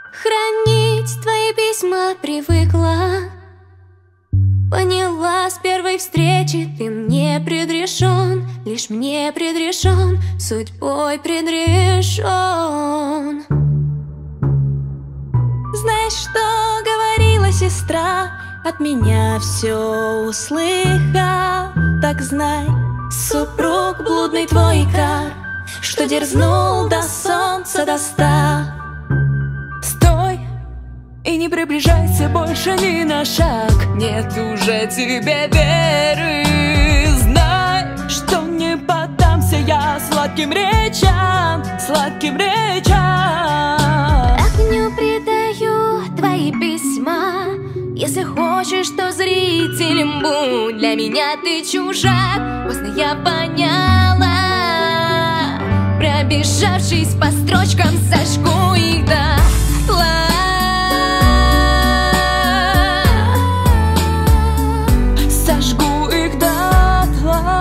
Хранить твои письма привыкла. Поняла с первой встречи, ты мне предрешен, лишь мне предрешен, судьбой предрешен. Знаешь, что говорила сестра, от меня все услыхав. Так знай, супруг блудный твой икар, что дерзнул до солнца до 100. Стой и не приближайся больше ни на шаг. Нет уже тебе веры. Знай, что не поддамся я сладким речам, сладким речам. Огню предаю твои письма. Если хочешь, то зрителем будь. Для меня ты чужак, поздно я поняла. Пробежавшись по строчкам, сожгу их дотла. Сожгу их дотла.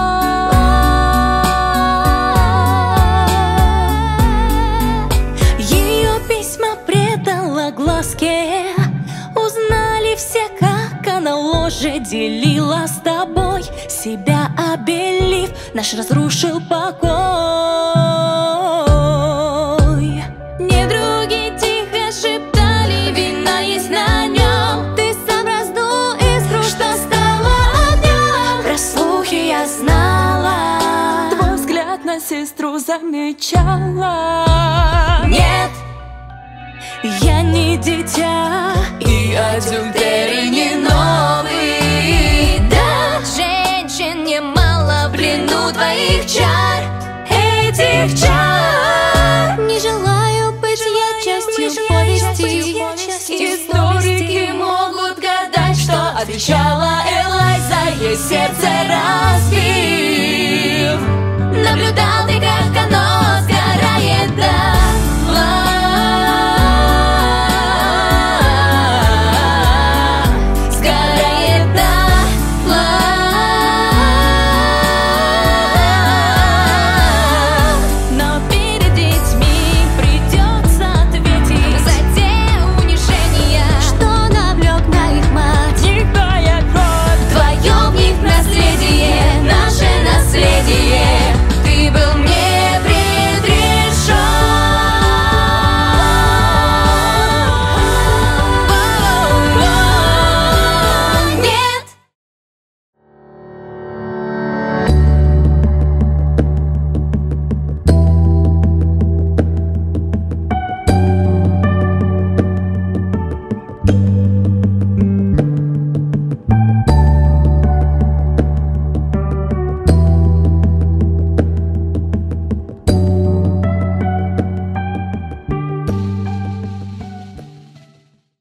Ее письма предала глазке. Узнали все, как она ложе делила с тобой, себя обелив, наш разрушил покой. Недруги тихо шептали, вина есть на нем. Ты сам раздул искру, что стало огнем. Про слухи я знала, Твой взгляд на сестру замечала. нет, я не дитя, И адюльтеры не новый. да, женщин немало в плену твоих чар, этих чар. Не желаю быть я частью повести. Историки могут гадать, что отвечала Элайза, ей сердце разбив. Наблюдал ты, как она